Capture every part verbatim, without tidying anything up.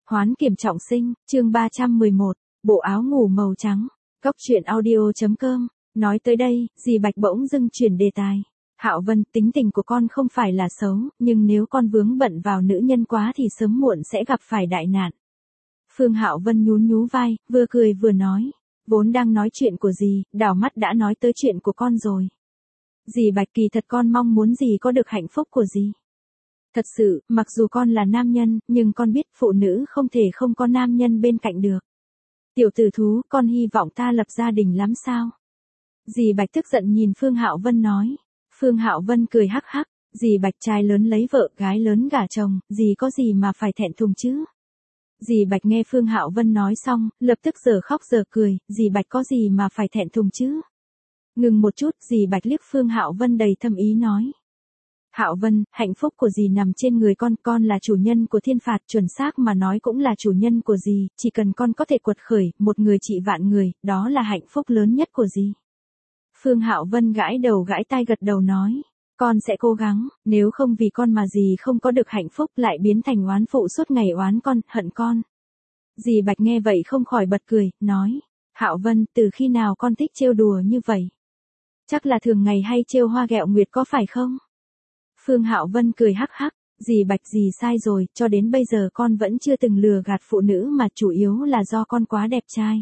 Hoán kiểm trọng sinh, chương ba trăm mười một, bộ áo ngủ màu trắng. Góc truyện audio chấm com. Nói tới đây, dì Bạch bỗng dưng chuyển đề tài. Hạo Vân, tính tình của con không phải là xấu, nhưng nếu con vướng bận vào nữ nhân quá thì sớm muộn sẽ gặp phải đại nạn. Phương Hạo Vân nhún nhú vai, vừa cười vừa nói. Vốn đang nói chuyện của dì, đảo mắt đã nói tới chuyện của con rồi. Dì Bạch, kỳ thật con mong muốn dì có được hạnh phúc của dì. Thật sự, mặc dù con là nam nhân, nhưng con biết phụ nữ không thể không có nam nhân bên cạnh được. Tiểu tử thú, con hy vọng ta lập gia đình lắm sao? Dì Bạch tức giận nhìn Phương Hạo Vân nói. Phương Hạo Vân cười hắc hắc, dì Bạch trai lớn lấy vợ, gái lớn gả chồng, dì có gì mà phải thẹn thùng chứ? Dì Bạch nghe Phương Hạo Vân nói xong, lập tức giờ khóc giờ cười, dì Bạch có gì mà phải thẹn thùng chứ? Ngừng một chút, dì Bạch liếc Phương Hạo Vân đầy thâm ý nói. Hạo Vân, hạnh phúc của dì nằm trên người con, con là chủ nhân của thiên phạt, chuẩn xác mà nói cũng là chủ nhân của dì, chỉ cần con có thể quật khởi, một người trị vạn người, đó là hạnh phúc lớn nhất của dì. Phương Hạo Vân gãi đầu gãi tai gật đầu nói, con sẽ cố gắng, nếu không vì con mà dì không có được hạnh phúc lại biến thành oán phụ suốt ngày oán con, hận con. Dì Bạch nghe vậy không khỏi bật cười, nói, Hạo Vân, từ khi nào con thích trêu đùa như vậy? Chắc là thường ngày hay trêu hoa ghẹo nguyệt có phải không? Phương Hạo Vân cười hắc hắc, dì Bạch dì sai rồi, cho đến bây giờ con vẫn chưa từng lừa gạt phụ nữ mà chủ yếu là do con quá đẹp trai.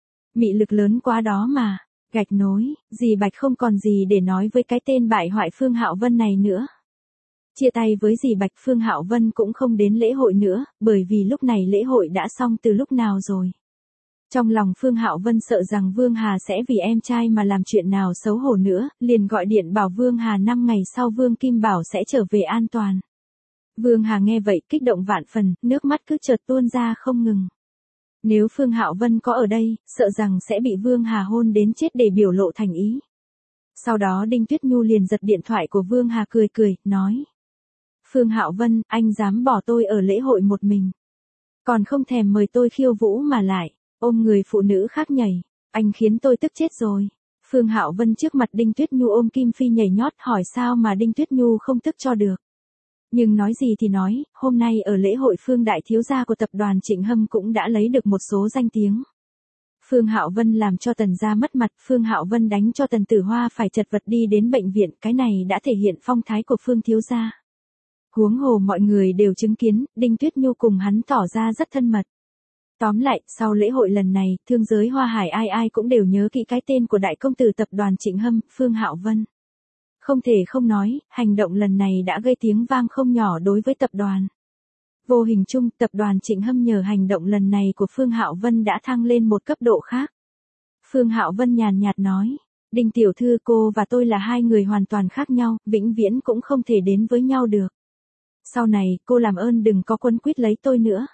Mị lực lớn quá đó mà, gạch nối, dì Bạch không còn gì để nói với cái tên bại hoại Phương Hạo Vân này nữa. Chia tay với dì Bạch, Phương Hạo Vân cũng không đến lễ hội nữa, bởi vì lúc này lễ hội đã xong từ lúc nào rồi. Trong lòng Phương Hạo Vân sợ rằng Vương Hà sẽ vì em trai mà làm chuyện nào xấu hổ nữa, liền gọi điện bảo Vương Hà năm ngày sau Vương Kim Bảo sẽ trở về an toàn. Vương Hà nghe vậy kích động vạn phần, nước mắt cứ chợt tuôn ra không ngừng. Nếu Phương Hạo Vân có ở đây, sợ rằng sẽ bị Vương Hà hôn đến chết để biểu lộ thành ý. Sau đó Đinh Tuyết Nhu liền giật điện thoại của Vương Hà cười cười, nói. Phương Hạo Vân, anh dám bỏ tôi ở lễ hội một mình. Còn không thèm mời tôi khiêu vũ mà lại. Ôm người phụ nữ khác nhảy, anh khiến tôi tức chết rồi. Phương Hạo Vân trước mặt Đinh Tuyết Nhu ôm Kim Phi nhảy nhót, hỏi sao mà Đinh Tuyết Nhu không tức cho được. Nhưng nói gì thì nói, hôm nay ở lễ hội Phương đại thiếu gia của tập đoàn Trịnh Hâm cũng đã lấy được một số danh tiếng. Phương Hạo Vân làm cho Tần gia mất mặt, Phương Hạo Vân đánh cho Tần Tử Hoa phải chật vật đi đến bệnh viện, cái này đã thể hiện phong thái của Phương thiếu gia. Huống hồ mọi người đều chứng kiến, Đinh Tuyết Nhu cùng hắn tỏ ra rất thân mật. Tóm lại, sau lễ hội lần này, thương giới Hoa Hải ai ai cũng đều nhớ kỹ cái tên của đại công tử tập đoàn Trịnh Hâm, Phương Hạo Vân. Không thể không nói, hành động lần này đã gây tiếng vang không nhỏ đối với tập đoàn. Vô hình chung, tập đoàn Trịnh Hâm nhờ hành động lần này của Phương Hạo Vân đã thăng lên một cấp độ khác. Phương Hạo Vân nhàn nhạt nói, Đinh tiểu thư, cô và tôi là hai người hoàn toàn khác nhau, vĩnh viễn cũng không thể đến với nhau được. Sau này, cô làm ơn đừng có quấn quýt lấy tôi nữa.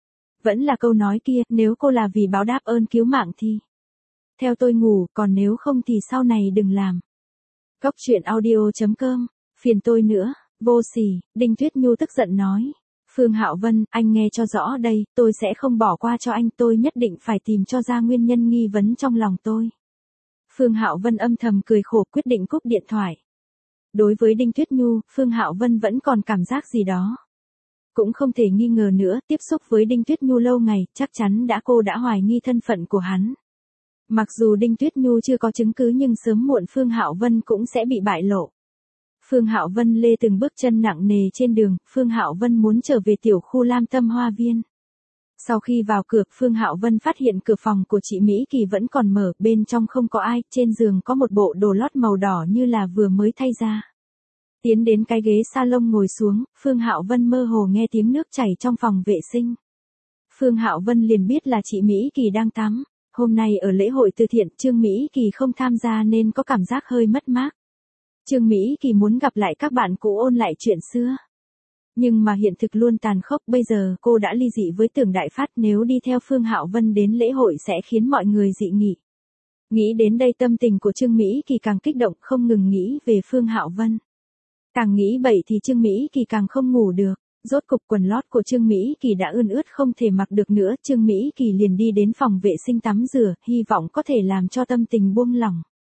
Vẫn là câu nói kia, nếu cô là vì báo đáp ơn cứu mạng thì theo tôi ngủ, còn nếu không thì sau này đừng làm. Góc truyện audio chấm com, phiền tôi nữa, vô sỉ, Đinh Tuyết Nhu tức giận nói. Phương Hạo Vân, anh nghe cho rõ đây, tôi sẽ không bỏ qua cho anh, tôi nhất định phải tìm cho ra nguyên nhân nghi vấn trong lòng tôi. Phương Hạo Vân âm thầm cười khổ, quyết định cúp điện thoại. Đối với Đinh Tuyết Nhu, Phương Hạo Vân vẫn còn cảm giác gì đó. Cũng không thể nghi ngờ nữa, tiếp xúc với Đinh Tuyết Nhu lâu ngày, chắc chắn đã cô đã hoài nghi thân phận của hắn. Mặc dù Đinh Tuyết Nhu chưa có chứng cứ nhưng sớm muộn Phương Hạo Vân cũng sẽ bị bại lộ. Phương Hạo Vân lê từng bước chân nặng nề trên đường, Phương Hạo Vân muốn trở về tiểu khu Lam Tâm Hoa Viên. Sau khi vào cửa, Phương Hạo Vân phát hiện cửa phòng của chị Mỹ Kỳ vẫn còn mở, bên trong không có ai, trên giường có một bộ đồ lót màu đỏ như là vừa mới thay ra. Tiến đến cái ghế salon ngồi xuống, Phương Hạo Vân mơ hồ nghe tiếng nước chảy trong phòng vệ sinh. Phương Hạo Vân liền biết là chị Mỹ Kỳ đang tắm. Hôm nay ở lễ hội từ thiện, Trương Mỹ Kỳ không tham gia nên có cảm giác hơi mất mát. Trương Mỹ Kỳ muốn gặp lại các bạn cũ ôn lại chuyện xưa. Nhưng mà hiện thực luôn tàn khốc, bây giờ cô đã ly dị với Tưởng Đại Phát, nếu đi theo Phương Hạo Vân đến lễ hội sẽ khiến mọi người dị nghị. Nghĩ đến đây tâm tình của Trương Mỹ Kỳ càng kích động, không ngừng nghĩ về Phương Hạo Vân. Càng nghĩ bậy thì Trương Mỹ Kỳ càng không ngủ được, rốt cục quần lót của Trương Mỹ Kỳ đã ươn ướt không thể mặc được nữa, Trương Mỹ Kỳ liền đi đến phòng vệ sinh tắm rửa, hy vọng có thể làm cho tâm tình buông lỏng.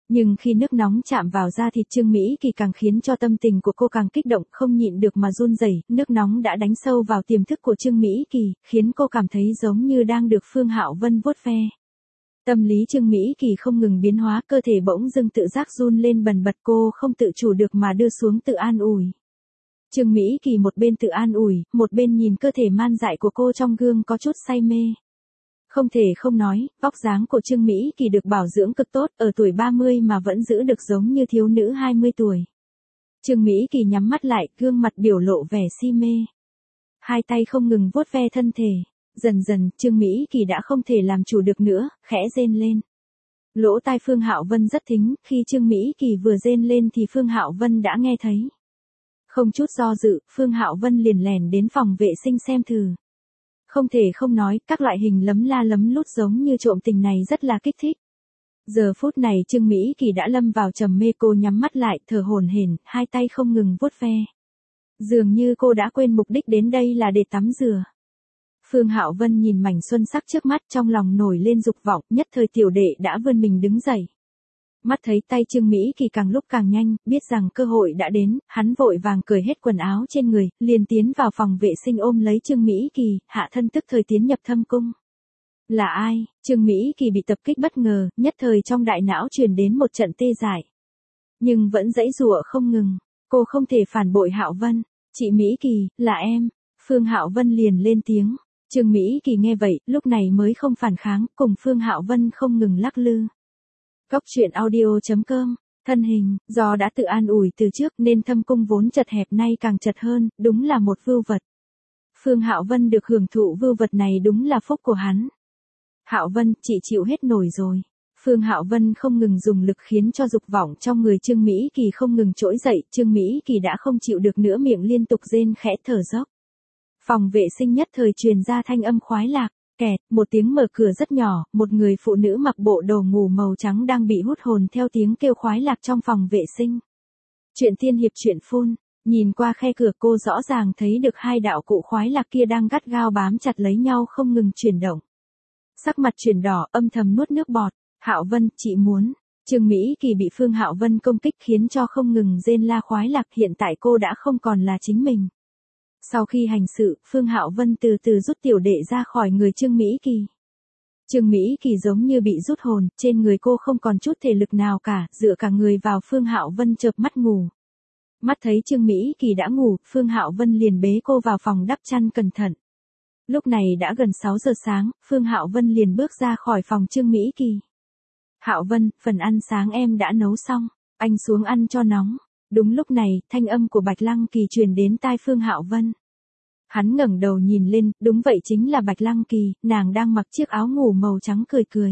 Nhưng khi nước nóng chạm vào da thịt Trương Mỹ Kỳ càng khiến cho tâm tình của cô càng kích động, không nhịn được mà run rẩy, nước nóng đã đánh sâu vào tiềm thức của Trương Mỹ Kỳ, khiến cô cảm thấy giống như đang được Phương Hạo Vân vuốt ve. Tâm lý Trương Mỹ Kỳ không ngừng biến hóa, cơ thể bỗng dưng tự giác run lên bần bật, cô không tự chủ được mà đưa xuống tự an ủi. Trương Mỹ Kỳ một bên tự an ủi, một bên nhìn cơ thể man dại của cô trong gương có chút say mê. Không thể không nói, vóc dáng của Trương Mỹ Kỳ được bảo dưỡng cực tốt, ở tuổi ba mươi mà vẫn giữ được giống như thiếu nữ hai mươi tuổi. Trương Mỹ Kỳ nhắm mắt lại, gương mặt biểu lộ vẻ si mê. Hai tay không ngừng vuốt ve thân thể. Dần dần, Trương Mỹ Kỳ đã không thể làm chủ được nữa, khẽ rên lên. Lỗ tai Phương Hạo Vân rất thính, khi Trương Mỹ Kỳ vừa rên lên thì Phương Hạo Vân đã nghe thấy. Không chút do dự, Phương Hạo Vân liền lèn đến phòng vệ sinh xem thử. Không thể không nói, các loại hình lấm la lấm lút giống như trộm tình này rất là kích thích. Giờ phút này Trương Mỹ Kỳ đã lâm vào trầm mê, cô nhắm mắt lại, thở hổn hển, hai tay không ngừng vuốt ve. Dường như cô đã quên mục đích đến đây là để tắm rửa. Phương Hạo Vân nhìn mảnh xuân sắc trước mắt, trong lòng nổi lên dục vọng, nhất thời tiểu đệ đã vươn mình đứng dậy. Mắt thấy tay Trương Mỹ Kỳ càng lúc càng nhanh, biết rằng cơ hội đã đến, hắn vội vàng cởi hết quần áo trên người, liền tiến vào phòng vệ sinh ôm lấy Trương Mỹ Kỳ, hạ thân tức thời tiến nhập thâm cung. Là ai? Trương Mỹ Kỳ bị tập kích bất ngờ, nhất thời trong đại não truyền đến một trận tê dại. Nhưng vẫn giãy giụa không ngừng, cô không thể phản bội Hạo Vân. Chị Mỹ Kỳ, là em. Phương Hạo Vân liền lên tiếng. Trương Mỹ Kỳ nghe vậy, lúc này mới không phản kháng, cùng Phương Hạo Vân không ngừng lắc lư. Cóc truyện audio chấm com, thân hình, do đã tự an ủi từ trước nên thâm cung vốn chật hẹp nay càng chật hơn, đúng là một vưu vật. Phương Hạo Vân được hưởng thụ vưu vật này đúng là phúc của hắn. Hạo Vân, chị chịu hết nổi rồi. Phương Hạo Vân không ngừng dùng lực khiến cho dục vọng trong người Trương Mỹ Kỳ không ngừng trỗi dậy, Trương Mỹ Kỳ đã không chịu được nữa, miệng liên tục rên khẽ thở dốc. Phòng vệ sinh nhất thời truyền ra thanh âm khoái lạc, kẹt, một tiếng mở cửa rất nhỏ, một người phụ nữ mặc bộ đồ ngủ màu trắng đang bị hút hồn theo tiếng kêu khoái lạc trong phòng vệ sinh. Chuyện tiên hiệp truyện phun, nhìn qua khe cửa cô rõ ràng thấy được hai đạo cụ khoái lạc kia đang gắt gao bám chặt lấy nhau không ngừng chuyển động. Sắc mặt chuyển đỏ, âm thầm nuốt nước bọt. Hạo Vân, chị muốn. Trương Mỹ Kỳ bị Phương Hạo Vân công kích khiến cho không ngừng rên la khoái lạc, hiện tại cô đã không còn là chính mình. Sau khi hành sự, Phương Hạo Vân từ từ rút tiểu đệ ra khỏi người Trương Mỹ Kỳ. Trương Mỹ Kỳ giống như bị rút hồn, trên người cô không còn chút thể lực nào cả, dựa cả người vào Phương Hạo Vân chợp mắt ngủ. Mắt thấy Trương Mỹ Kỳ đã ngủ, Phương Hạo Vân liền bế cô vào phòng đắp chăn cẩn thận. Lúc này đã gần sáu giờ sáng, Phương Hạo Vân liền bước ra khỏi phòng Trương Mỹ Kỳ. Hạo Vân, phần ăn sáng em đã nấu xong, anh xuống ăn cho nóng. Đúng lúc này, thanh âm của Bạch Lăng Kỳ truyền đến tai Phương Hạo Vân. Hắn ngẩng đầu nhìn lên, đúng vậy chính là Bạch Lăng Kỳ, nàng đang mặc chiếc áo ngủ màu trắng cười cười.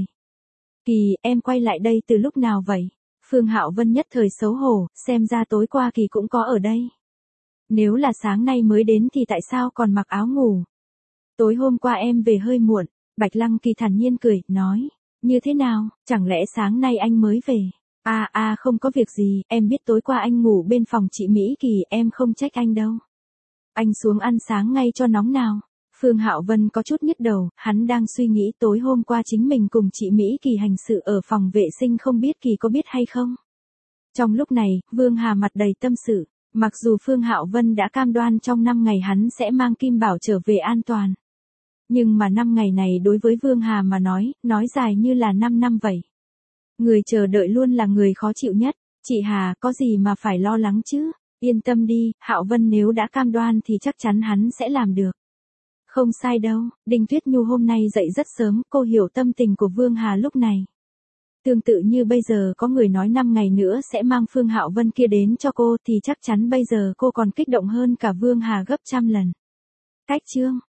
Kỳ, em quay lại đây từ lúc nào vậy? Phương Hạo Vân nhất thời xấu hổ, xem ra tối qua Kỳ cũng có ở đây. Nếu là sáng nay mới đến thì tại sao còn mặc áo ngủ? Tối hôm qua em về hơi muộn, Bạch Lăng Kỳ thản nhiên cười, nói. Như thế nào, chẳng lẽ sáng nay anh mới về? À à không có việc gì, em biết tối qua anh ngủ bên phòng chị Mỹ Kỳ, em không trách anh đâu. Anh xuống ăn sáng ngay cho nóng nào. Phương Hạo Vân có chút nhức đầu, hắn đang suy nghĩ tối hôm qua chính mình cùng chị Mỹ Kỳ hành sự ở phòng vệ sinh, không biết Kỳ có biết hay không. Trong lúc này, Vương Hà mặt đầy tâm sự, mặc dù Phương Hạo Vân đã cam đoan trong năm ngày hắn sẽ mang Kim Bảo trở về an toàn. Nhưng mà năm ngày này đối với Vương Hà mà nói, nói dài như là năm năm vậy. Người chờ đợi luôn là người khó chịu nhất. Chị Hà, có gì mà phải lo lắng chứ? Yên tâm đi, Hạo Vân nếu đã cam đoan thì chắc chắn hắn sẽ làm được. Không sai đâu, Đinh Tuyết Nhu hôm nay dậy rất sớm, cô hiểu tâm tình của Vương Hà lúc này. Tương tự như bây giờ có người nói năm ngày nữa sẽ mang Phương Hạo Vân kia đến cho cô thì chắc chắn bây giờ cô còn kích động hơn cả Vương Hà gấp trăm lần. Cách chương